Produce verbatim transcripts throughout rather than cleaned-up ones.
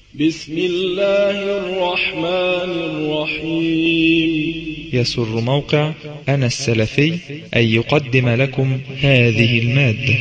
بسم الله الرحمن الرحيم. يسر موقع أنا السلفي أن يقدم لكم هذه المادة.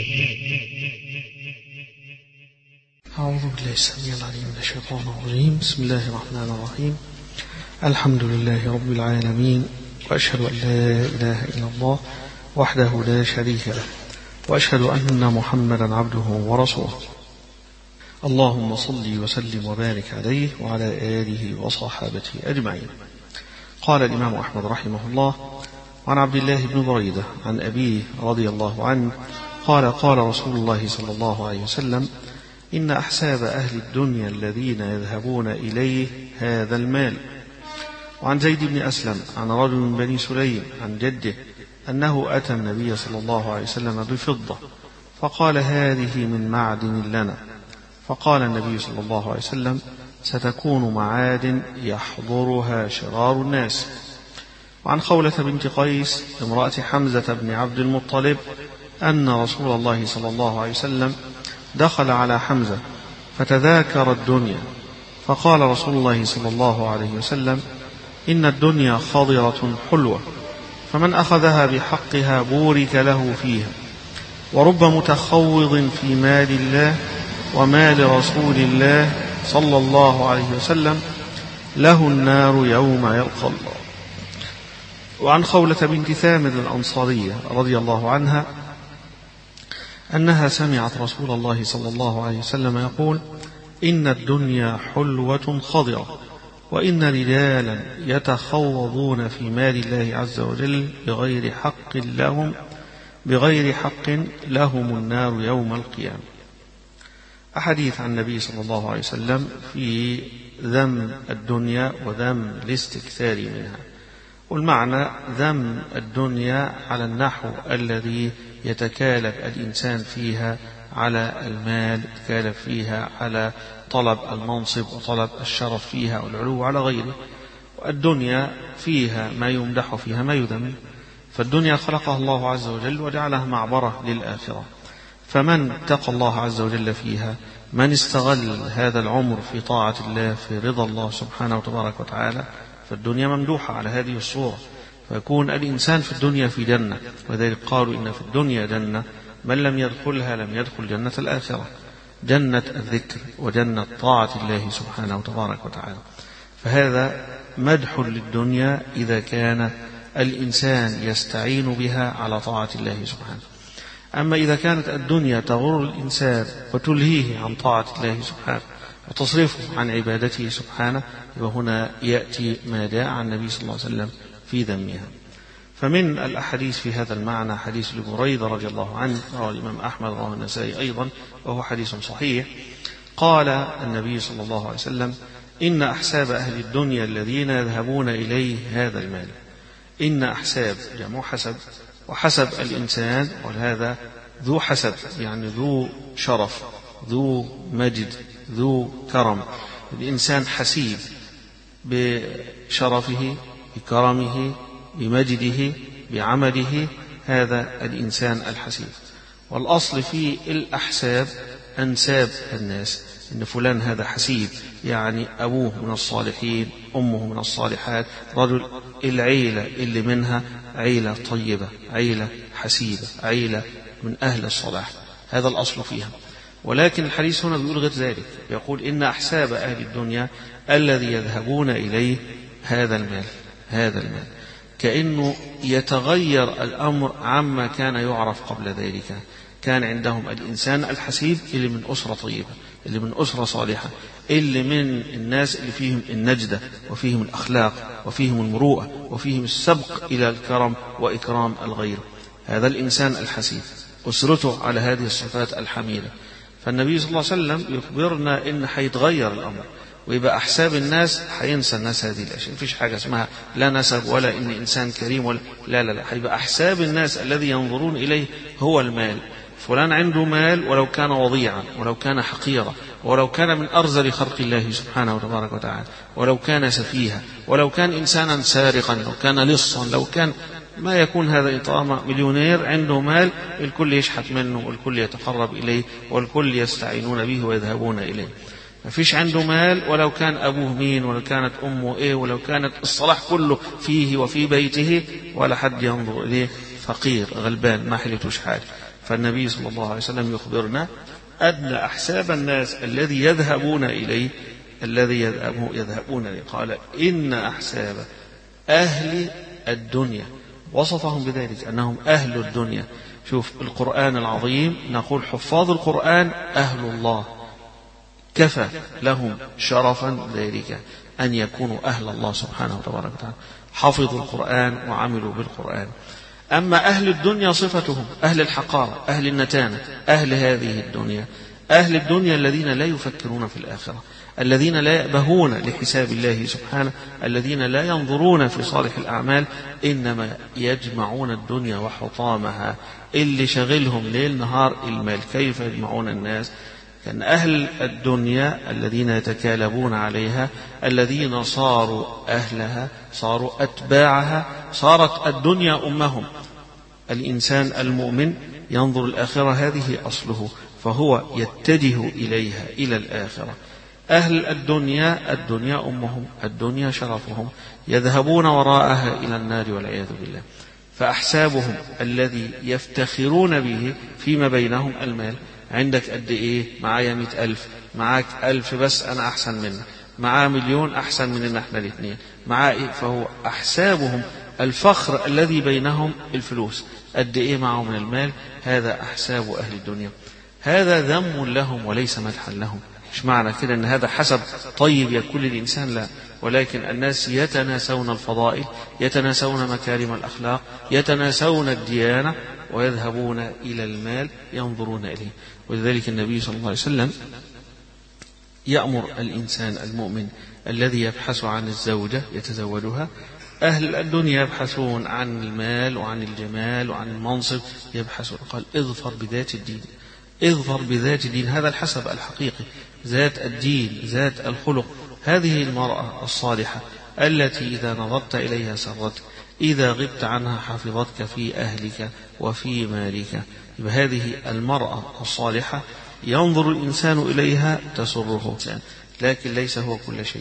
أعوذ بالله السميع العليم من الشيطان الرجيم. بسم الله الرحمن الرحيم. الحمد لله رب العالمين، وأشهد أن لا إله إلا الله وحده لا شريك له، وأشهد أن محمدا عبده ورسوله. اللهم صل وسلم وبارك عليه وعلى آله وصحابته أجمعين. قال الإمام أحمد رحمه الله: وعن عبد الله بن بريدة عن أبيه رضي الله عنه قال: قال رسول الله صلى الله عليه وسلم: إن أحساب أهل الدنيا الذين يذهبون إليه هذا المال. وعن زيد بن أسلم عن رجل من بني سليم عن جده أنه أتى النبي صلى الله عليه وسلم بفضة فقال: هذه من معدن لنا. فقال النبي صلى الله عليه وسلم: ستكون معادن يحضرها شرار الناس. وعن خولة بنت قيس امرأة حمزة بن عبد المطلب أن رسول الله صلى الله عليه وسلم دخل على حمزة فتذاكر الدنيا، فقال رسول الله صلى الله عليه وسلم: إن الدنيا خضرة حلوة، فمن أخذها بحقها بورك له فيها، ورب متخوض في مال الله ومال رسول الله صلى الله عليه وسلم له النار يوم يلقى الله. وعن خولة بنت ثامر الأنصارية رضي الله عنها أنها سمعت رسول الله صلى الله عليه وسلم يقول: إن الدنيا حلوة خضرة، وإن رجالا يتخوضون في مال الله عز وجل بغير حق لهم بغير حق لهم النار يوم القيامة. أحاديث عن النبي صلى الله عليه وسلم في ذم الدنيا وذم الاستكثار منها. والمعنى ذم الدنيا على النحو الذي يتكالب الإنسان فيها على المال، يتكالب فيها على طلب المنصب وطلب الشرف فيها والعلو على غيره. والدنيا فيها ما يمدح فيها ما يذم، فالدنيا خلقها الله عز وجل وجعلها معبرة للآخرة، فمن اتقى الله عز وجل فيها، من استغل هذا العمر في طاعة الله في رضا الله سبحانه وتبارك وتعالى، فالدنيا ممدوحة على هذه الصورة، فيكون الإنسان في الدنيا في جنة. وذلك قالوا إن في الدنيا جنة، من لم يدخلها لم يدخل جنة الآخرة، جنة الذكر وجنة طاعة الله سبحانه وتبارك وتعالى. فهذا مدح للدنيا إذا كان الإنسان يستعين بها على طاعة الله سبحانه. أما إذا كانت الدنيا تغر الإنسان وتلهيه عن طاعة الله سبحانه وتصرفه عن عبادته سبحانه، وهنا يأتي ما جاء عن النبي صلى الله عليه وسلم في ذمها. فمن الأحاديث في هذا المعنى حديث لبريدة رضي الله عنه، رواه الإمام أحمد ورواه النسائي أيضا، وهو حديث صحيح. قال النبي صلى الله عليه وسلم: إن أحساب أهل الدنيا الذين يذهبون إليه هذا المال. إن أحساب جمع حسب، وحسب الإنسان، وهذا ذو حسب يعني ذو شرف، ذو مجد، ذو كرم. الإنسان حسيب بشرفه، بكرمه، بمجده، بعمله، هذا الإنسان الحسيب. والأصل في الأحساب أنساب الناس، إن فلان هذا حسيب، يعني أبوه من الصالحين، أمه من الصالحات، رجل العيلة اللي منها عيلة طيبة، عيلة حسيبة، عيلة من أهل الصلاح، هذا الأصل فيها. ولكن الحديث هنا بيقول غير ذلك، يقول: إن أحساب أهل الدنيا الذي يذهبون إليه هذا المال. هذا المال كأنه يتغير الأمر عما كان يعرف قبل ذلك. كان عندهم الإنسان الحسيب اللي من أسرة طيبة، اللي من أسرة صالحة، اللي من الناس اللي فيهم النجدة وفيهم الأخلاق وفيهم المروءة وفيهم السبق إلى الكرم وإكرام الغير. هذا الإنسان الحسيب أسرته على هذه الصفات الحميدة. فالنبي صلى الله عليه وسلم يخبرنا إن حيتغير الأمر، ويبقى أحساب الناس حينسى الناس هذه الأشياء. مفيش حاجة اسمها لا نسب ولا إن إنسان كريم ولا لا لا لا حيبقى أحساب الناس الذي ينظرون إليه هو المال. فلان عنده مال ولو كان وضيعا، ولو كان حقيرا، ولو كان من أرذل خلق الله سبحانه وتبارك وتعالى، ولو كان سفيها، ولو كان إنسانا سارقا، لو كان لصا، لو كان ما يكون هذا طالما مليونير عنده مال الكل يشحت منه والكل يتقرب إليه والكل يستعينون به ويذهبون إليه. ما فيش عنده مال، ولو كان أبوه مين، ولو كانت أمه إيه، ولو كانت الصلاح كله فيه وفي بيته، ولا حد ينظر إليه، فقير غلبان ما حلتوش حاجة. فالنبي صلى الله عليه وسلم يخبرنا أدنى أحساب الناس الذي يذهبون إليه، الذي يذهبون إليه، قال إن أحساب أهل الدنيا، وصفهم بذلك أنهم أهل الدنيا. شوف القرآن العظيم، نقول حفاظ القرآن أهل الله، كفى لهم شرفا ذلك أن يكونوا أهل الله سبحانه وتبارك وتعالى، حفظوا القرآن وعملوا بالقرآن. أما أهل الدنيا صفتهم أهل الحقارة، أهل النتانة، أهل هذه الدنيا، أهل الدنيا الذين لا يفكرون في الآخرة، الذين لا يأبهون لحساب الله سبحانه، الذين لا ينظرون في صالح الأعمال، إنما يجمعون الدنيا وحطامها، اللي شغلهم ليل نهار المال. كيف يجمعون الناس؟ كان أهل الدنيا الذين يتكالبون عليها، الذين صاروا أهلها، صاروا أتباعها، صارت الدنيا أمهم. الإنسان المؤمن ينظر الآخرة، هذه أصله، فهو يتجه إليها، إلى الآخرة. أهل الدنيا الدنيا أمهم، الدنيا شرفهم، يذهبون وراءها إلى النار والعياذ بالله. فأحسابهم الذي يفتخرون به فيما بينهم المال. عندك قد إيه؟ معايا مئة ألف، معاك ألف بس أنا أحسن منك، معاه مليون أحسن مننا إحنا الاثنين، معاه إيه؟ فهو أحسابهم الفخر الذي بينهم الفلوس، قد إيه معه من المال، هذا أحساب أهل الدنيا. هذا ذم لهم وليس مدحا لهم. مش معنى كده أن هذا حسب طيب يكون للإنسان، لا، ولكن الناس يتناسون الفضائل، يتناسون مكارم الأخلاق، يتناسون الديانة، ويذهبون إلى المال ينظرون إليه. ولذلك النبي صلى الله عليه وسلم يأمر الإنسان المؤمن الذي يبحث عن الزوجة يتزوجها. أهل الدنيا يبحثون عن المال وعن الجمال وعن المنصب، يبحثون، قال اظفر بذات الدين، اظفر بذات الدين. هذا الحسب الحقيقي، ذات الدين، ذات الخلق. هذه المرأة الصالحة التي إذا نظرت إليها سرتك، إذا غبت عنها حفظتك في أهلك وفي مالك. هذه المرأة الصالحة ينظر الإنسان إليها تسره، لكن ليس هو كل شيء.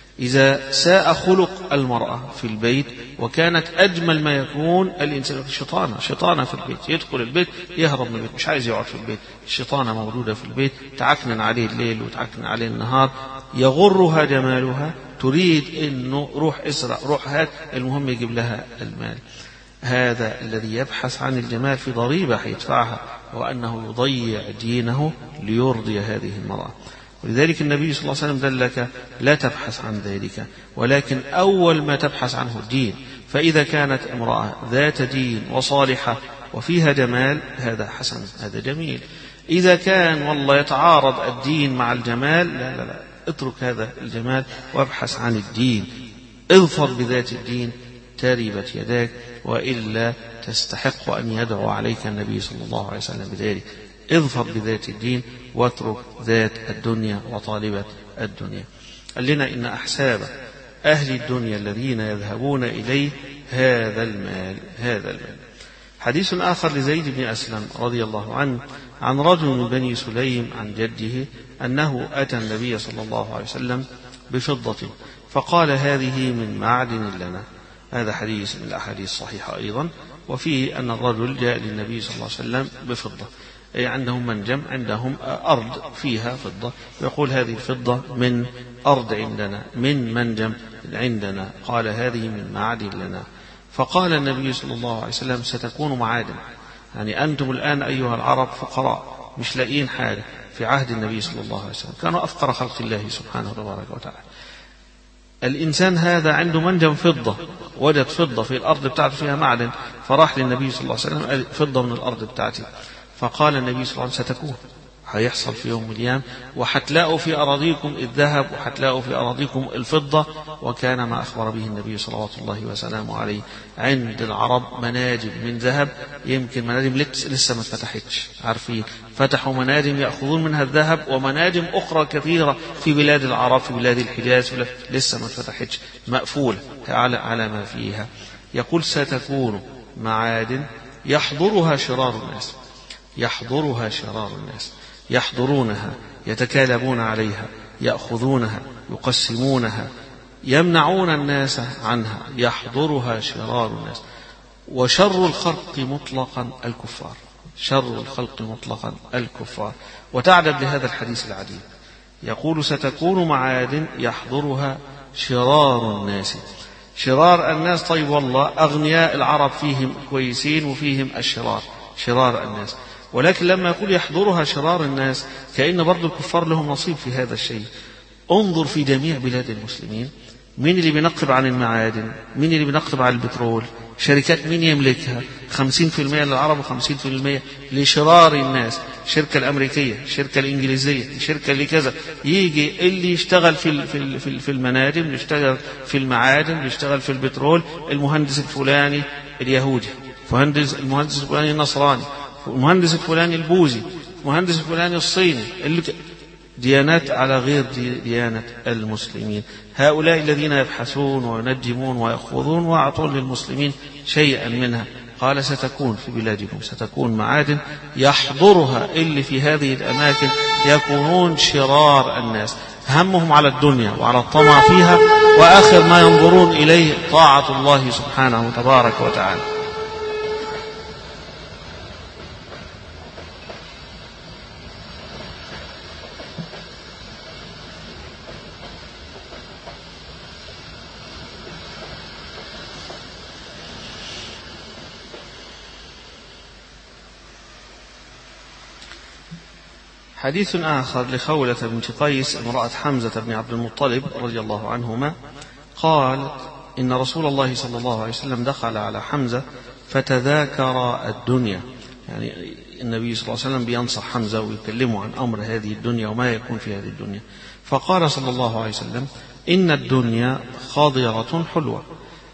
إذا ساء خلق المرأة في البيت وكانت أجمل ما يكون، الإنسان شيطانة شيطانة في البيت، يدخل البيت يهرب من البيت، مش عايز يقعد في البيت، الشيطانة موجودة في البيت، تعكنن عليه الليل وتعكنن عليه النهار، يغرها جمالها، تريد إنه روح اسرع، روح هات، المهم يجيب لها المال. هذا الذي يبحث عن الجمال في ضريبة يدفعها، وأنه يضيع دينه ليرضي هذه المرأة. ولذلك النبي صلى الله عليه وسلم دلك لا تبحث عن ذلك، ولكن أول ما تبحث عنه الدين. فإذا كانت امرأة ذات دين وصالحة وفيها جمال، هذا حسن، هذا جميل. إذا كان والله يتعارض الدين مع الجمال، لا لا لا، اترك هذا الجمال وابحث عن الدين. اظفر بذات الدين تربت يداك، وإلا تستحق أن يدعو عليك النبي صلى الله عليه وسلم بذلك. اظفر بذات الدين واترك ذات الدنيا وطالبة الدنيا. قال لنا إن أحساب أهل الدنيا الذين يذهبون إليه هذا المال، هذا المال. حديث آخر لزيد بن أسلم رضي الله عنه عن رجل من بني سليم عن جده أنه أتى النبي صلى الله عليه وسلم بفضة فقال هذه من معدن لنا. هذا حديث من الأحاديث الصحيحة أيضا، وفيه أن الرجل جاء للنبي صلى الله عليه وسلم بفضة، أي عندهم منجم، عندهم أرض فيها فضة، يقول هذه الفضة من أرض عندنا، من منجم عندنا. قال هذه من معدن لنا. فقال النبي صلى الله عليه وسلم ستكون معادن، يعني أنتم الآن أيها العرب فقراء مش لاقين حاجة. في عهد النبي صلى الله عليه وسلم كانوا أفقر خلق الله سبحانه وتبارك وتعالى. الإنسان هذا عنده منجم فضة، وجد فضة في الأرض بتاعته فيها معدن، فراح للنبي صلى الله عليه وسلم قال فضة من الأرض بتاعتي. فقال النبي صلى الله عليه وسلم ستكون، هيحصل في يوم من الأيام، وحتلاقوا في أراضيكم الذهب وحتلاقوا في أراضيكم الفضة. وكان ما أخبر به النبي صلوات الله وسلامه عليه، عند العرب مناجم من ذهب، يمكن مناجم لسه ما اتفتحتش، عارفين فتحوا مناجم يأخذون منها الذهب، ومناجم أخرى كثيرة في بلاد العرب، في بلاد الحجاز لسه ما اتفتحتش، مقفولة على على ما فيها. يقول ستكون معادن يحضرها شرار الناس، يحضرها شرار الناس، يحضرونها، يتكالبون عليها، يأخذونها يقسمونها يمنعون الناس عنها يحضرها شرار الناس. وشر الخلق مطلقا الكفار، شر الخلق مطلقا الكفار. وتعجب لهذا الحديث العجيب، يقول ستكون معاد يحضرها شرار الناس. شرار الناس، طيب والله أغنياء العرب فيهم كويسين وفيهم الشرار، شرار الناس. ولكن لما يقول يحضرها شرار الناس كأن برضو الكفار لهم نصيب في هذا الشيء. انظر في جميع بلاد المسلمين، مين اللي بينقب عن المعادن؟ مين اللي بينقب عن البترول؟ شركات مين يملكها؟ خمسين في المئة للعرب وخمسين في المئة لشرار الناس. الشركة الأمريكية، الشركة الإنجليزية، الشركة اللي كذا. يجي اللي يشتغل في في في المنادم، اللي يشتغل في المعادن، اللي يشتغل في البترول، المهندس الفلاني اليهودي، المهندس المهندس الفلاني النصراني، المهندس الفلاني البوذي، المهندس الفلاني الصيني، اللي ديانات على غير ديانة المسلمين. هؤلاء الذين يبحثون وينجمون ويأخذون ويعطون للمسلمين شيئا منها. قال ستكون في بلادكم ستكون معادن يحضرها اللي في هذه الأماكن يكونون شرار الناس، همهم على الدنيا وعلى الطمع فيها، وآخر ما ينظرون إليه طاعة الله سبحانه تبارك وتعالى. حديث آخر لخولة بنت قيس امرأة حمزة بن عبد المطلب رضي الله عنهما، قال إن رسول الله صلى الله عليه وسلم دخل على حمزة فتذاكر الدنيا، يعني النبي صلى الله عليه وسلم بينصح حمزة ويكلمه عن أمر هذه الدنيا وما يكون في هذه الدنيا. فقال صلى الله عليه وسلم إن الدنيا خاضرة حلوة،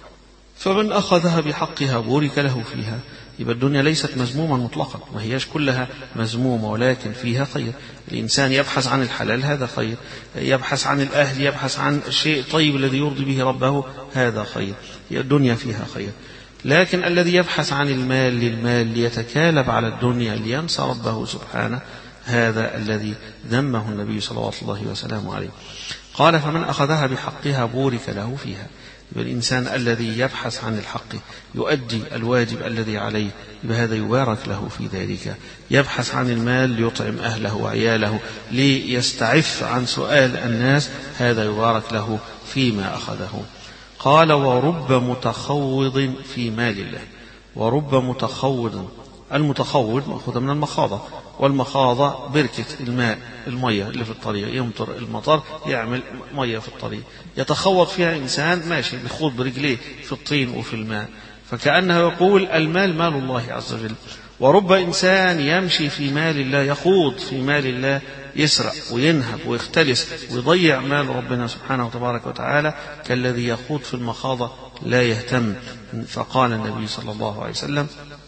فمن أخذها بحقها بورك له فيها. يبقى الدنيا ليست مذمومة مطلقا، ما هياش كلها مذمومة، ولكن فيها خير. الإنسان يبحث عن الحلال، هذا خير. يبحث عن الأهل، يبحث عن الشيء الطيب الذي يرضي به ربه، هذا خير. الدنيا فيها خير. لكن الذي يبحث عن المال للمال ليتكالب على الدنيا لينسى ربه سبحانه، هذا الذي ذمه النبي صلى الله عليه وسلم عليه. قال فمن أخذها بحقها بورك له فيها. الإنسان الذي يبحث عن الحق يؤدي الواجب الذي عليه، بهذا يبارك له في ذلك. يبحث عن المال ليطعم أهله وعياله ليستعف عن سؤال الناس، هذا يبارك له فيما أخذه. قال ورب متخوض في مال الله. ورب متخوض، المتخوض مأخوذ من المخاضة، والمخاضة بركة الماء، المية اللي في الطريق، يمطر المطر يعمل مية في الطريق، يتخوض فيها إنسان ماشي بيخوض برجليه في الطين وفي الماء، فكأنه يقول المال مال الله عز وجل. ورب إنسان يمشي في مال الله، يخوض في مال الله، يسرق وينهب ويختلس ويضيع مال ربنا سبحانه وتبارك وتعالى، كالذي يخوض في المخاضة لا يهتم. فقال النبي صلى الله عليه وسلم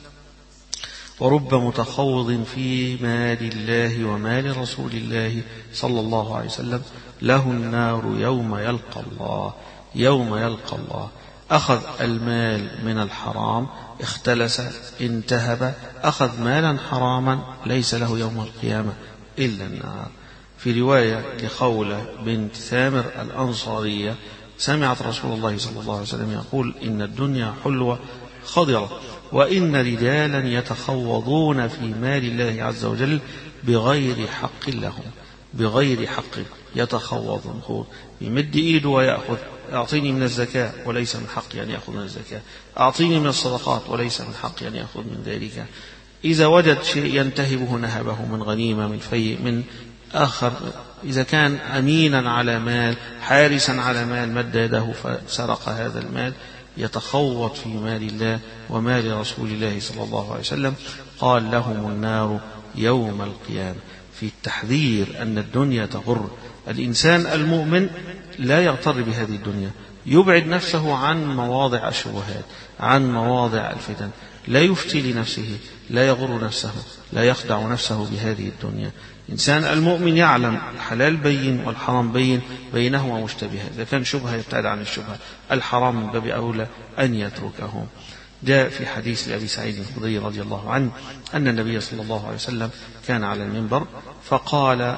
ورب متخوض في مال الله ومال رسول الله صلى الله عليه وسلم له النار يوم يلقى الله. يوم يلقى الله أخذ المال من الحرام، اختلس، انتهب، أخذ مالا حراما، ليس له يوم القيامة إلا النار. في رواية لخولة بنت ثامر الأنصارية سمعت رسول الله صلى الله عليه وسلم يقول إن الدنيا حلوة خضرة، وإن رجالا يتخوضون في مال الله عز وجل بغير حق لهم. بغير حق يتخوض، خوض، يمد إيده ويأخذ، أعطيني من الزكاة وليس من حق أن يأخذ من الزكاة، أعطيني من الصدقات وليس من حق أن يأخذ من ذلك. إذا وجد شيء ينتهبه نهبه من غنيمة، من فيء، من آخر. إذا كان أمينا على مال، حارسا على مال، مد يده فسرق هذا المال، يتخوض في مال الله ومال رسول الله صلى الله عليه وسلم. قال لهم النار يوم القيامة. في التحذير أن الدنيا تغر. الإنسان المؤمن لا يغتر بهذه الدنيا، يبعد نفسه عن مواضع الشبهات، عن مواضع الفتن، لا يفتي لنفسه، لا يغر نفسه، لا يخدع نفسه بهذه الدنيا. الإنسان المؤمن يعلم الحلال بين والحرام بين، بينهما مشتبهة. إذا كان شبهة يبتعد عن الشبهة، الحرام من باب أولى أن يتركه. جاء في حديث لأبي سعيد الخدري رضي الله عنه أن النبي صلى الله عليه وسلم كان على المنبر فقال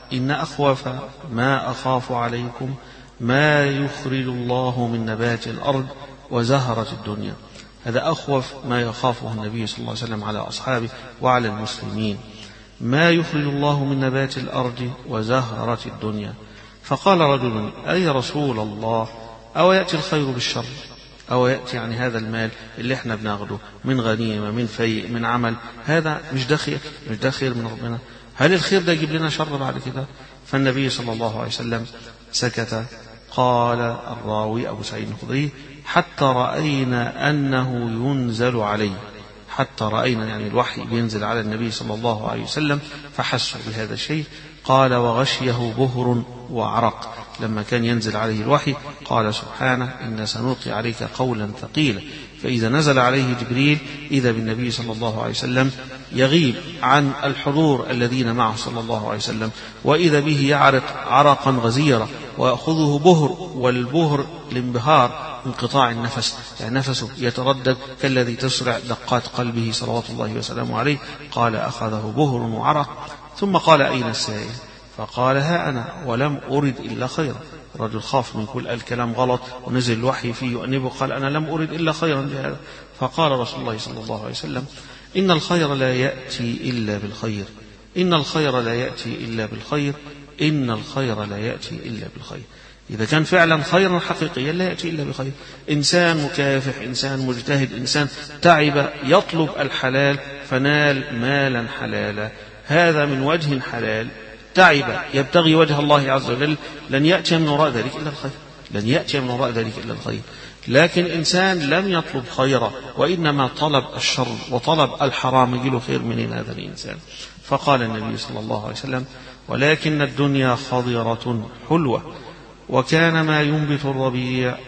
إن أخوف ما أخاف عليكم ما يخرج الله من نبات الأرض وزهرة الدنيا. هذا أخوف ما يخافه النبي صلى الله عليه وسلم على أصحابه وعلى المسلمين، ما يخرج الله من نبات الأرض وزهرة الدنيا. فقال رجل: أي رسول الله، أو يأتي الخير بالشر؟ أو يأتي يعني هذا المال اللي احنا بناخده من غنيمة من فيء من عمل، هذا مش ده خير؟ مش ده خير من ربنا؟ هل الخير ده يجيب لنا شر بعد كده؟ فالنبي صلى الله عليه وسلم سكت. قال الراوي أبو سعيد الخدري: حتى رأينا أنه ينزل عليه، حتى رأينا يعني الوحي بينزل على النبي صلى الله عليه وسلم فحسوا بهذا الشيء. قال: وغشيه بهر وعرق. لما كان ينزل عليه الوحي قال سبحانه: إن سنلقي عليك قولا ثقيلا. فإذا نزل عليه جبريل إذا بالنبي صلى الله عليه وسلم يغيب عن الحضور الذين معه صلى الله عليه وسلم، وإذا به يعرق عرقا غزيرا ويأخذه بهر، والبهر الانبهار انقطاع النفس، يعني نفسه يتردد كالذي تسرع دقات قلبه صلوات الله وسلامه عليه. قال: أخذه بهر وعرق. ثم قال: أين السائل؟ فقال: ها أنا ولم أرد إلا خيرا. الرجل خاف من كل الكلام غلط ونزل الوحي فيه يؤنبه، قال: أنا لم أرد إلا خيرا بهذا. فقال رسول الله صلى الله عليه وسلم: إن الخير لا يأتي إلا بالخير، إن الخير لا يأتي إلا بالخير، إن الخير لا يأتي إلا بالخير. إذا كان فعلا خيرا حقيقيا لا يأتي إلا بخير. إنسان مكافح، إنسان مجتهد، إنسان تعب يطلب الحلال فنال مالا حلالا، هذا من وجه حلال، تعب يبتغي وجه الله عز وجل، لن يأتي من وراء ذلك إلا الخير، لن يأتي من وراء ذلك إلا الخير. لكن إنسان لم يطلب خيرا وإنما طلب الشر وطلب الحرام، يجيله خير منين هذا الإنسان؟ فقال النبي صلى الله عليه وسلم: ولكن الدنيا خضرة حلوة، وكان ما ينبت الربيع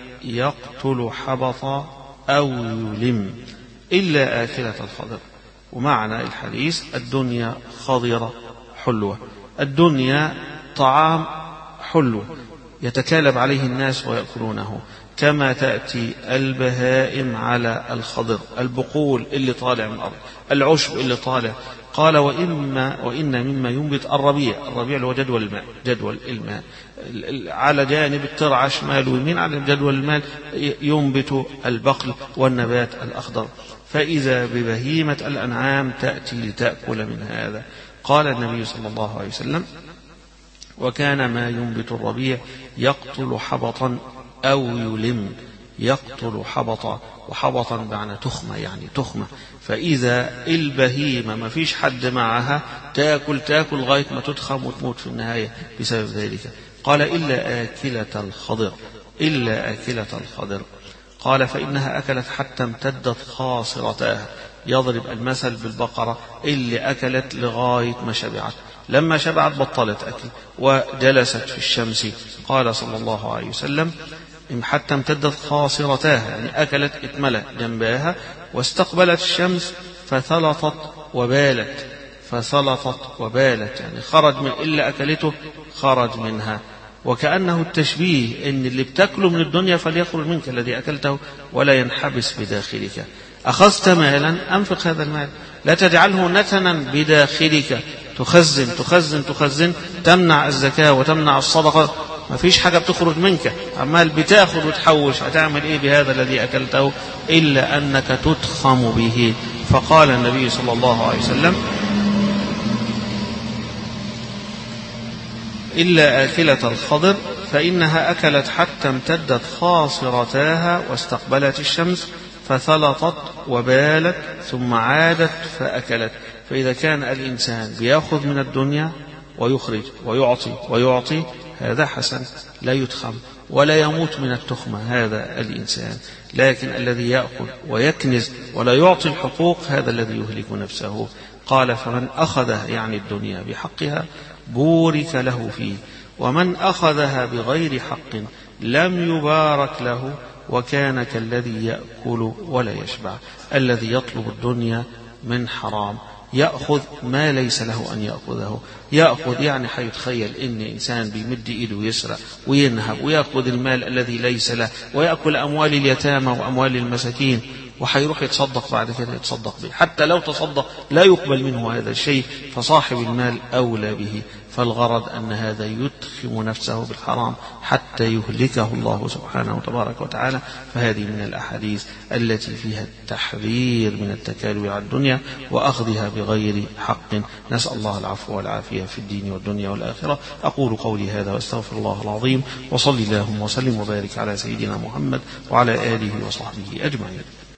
يقتل حبطا أو يلم إلا آكلة الخضر. ومعنى الحديث: الدنيا خضرة حلوة، الدنيا طعام حلو يتكالب عليه الناس ويأكلونه، كما تأتي البهائم على الخضر، البقول اللي طالع من الأرض، العشب اللي طالع. قال: وإما وإن مما ينبت الربيع، الربيع اللي هو جدول الماء، جدول الماء على جانب الترعة شمال ويمين، على جدول الماء ينبت البقل والنبات الأخضر. فإذا ببهيمة الأنعام تأتي لتأكل من هذا. قال النبي صلى الله عليه وسلم: وكان ما ينبت الربيع يقتل حبطا أو يلم، يقتل حبطا، وحبطا بمعنى تخمة، يعني تخمة. فإذا البهيمة ما فيش حد معها تأكل تأكل لغاية ما تتخم وتموت في النهاية بسبب ذلك. قال: إلا آكلة الخضر، إلا آكلة الخضر. قال: فإنها أكلت حتى امتدت خاصرتها. يضرب المثل بالبقرة اللي أكلت لغاية ما شبعت، لما شبعت بطلت أكل وجلست في الشمس. قال صلى الله عليه وسلم: حتى امتدت خاصرتها، يعني أكلت اتملت جنبها، واستقبلت الشمس فثلطت وبالت، فثلطت وبالت، يعني خرج من إلا أكلته خرج منها. وكأنه التشبيه إن اللي بتأكله من الدنيا فليخرج منك الذي أكلته ولا ينحبس بداخلك. أخذت مالا أنفق هذا المال، لا تجعله نتنا بداخلك تخزن تخزن تخزن، تمنع الزكاة وتمنع الصدقة، ما فيش حاجة بتخرج منك، عمال بتاخد وتحوش، هتعمل إيه بهذا الذي أكلته إلا أنك تتخم به. فقال النبي صلى الله عليه وسلم: إلا آكلة الخضر، فإنها أكلت حتى امتدت خاصرتاها واستقبلت الشمس فثلطت وبالت ثم عادت فأكلت. فإذا كان الإنسان بيأخذ من الدنيا ويخرج ويعطي ويعطي، هذا حسن، لا يتخم ولا يموت من التخمة هذا الإنسان. لكن الذي يأخذ ويكنز ولا يعطي الحقوق هذا الذي يهلك نفسه. قال: فمن أخذها يعني الدنيا بحقها بورك له فيه، ومن أخذها بغير حق لم يبارك له، وكان كالذي يأكل ولا يشبع. الذي يطلب الدنيا من حرام يأخذ ما ليس له أن يأخذه، يأخذ يعني حيتخيل إن إنسان بيمد إيده ويسرق وينهب ويأخذ المال الذي ليس له ويأكل أموال اليتامى وأموال المساكين، وحيروح يتصدق بعد كده يتصدق به، حتى لو تصدق لا يقبل منه هذا الشيء، فصاحب المال أولى به. فالغرض أن هذا يدخم نفسه بالحرام حتى يهلكه الله سبحانه تبارك وتعالى. فهذه من الأحاديث التي فيها التحذير من التكالب على الدنيا وأخذها بغير حق. نسأل الله العفو والعافية في الدين والدنيا والآخرة. أقول قولي هذا واستغفر الله العظيم، وصلي اللهم وسلم وبارك على سيدنا محمد وعلى آله وصحبه أجمعين.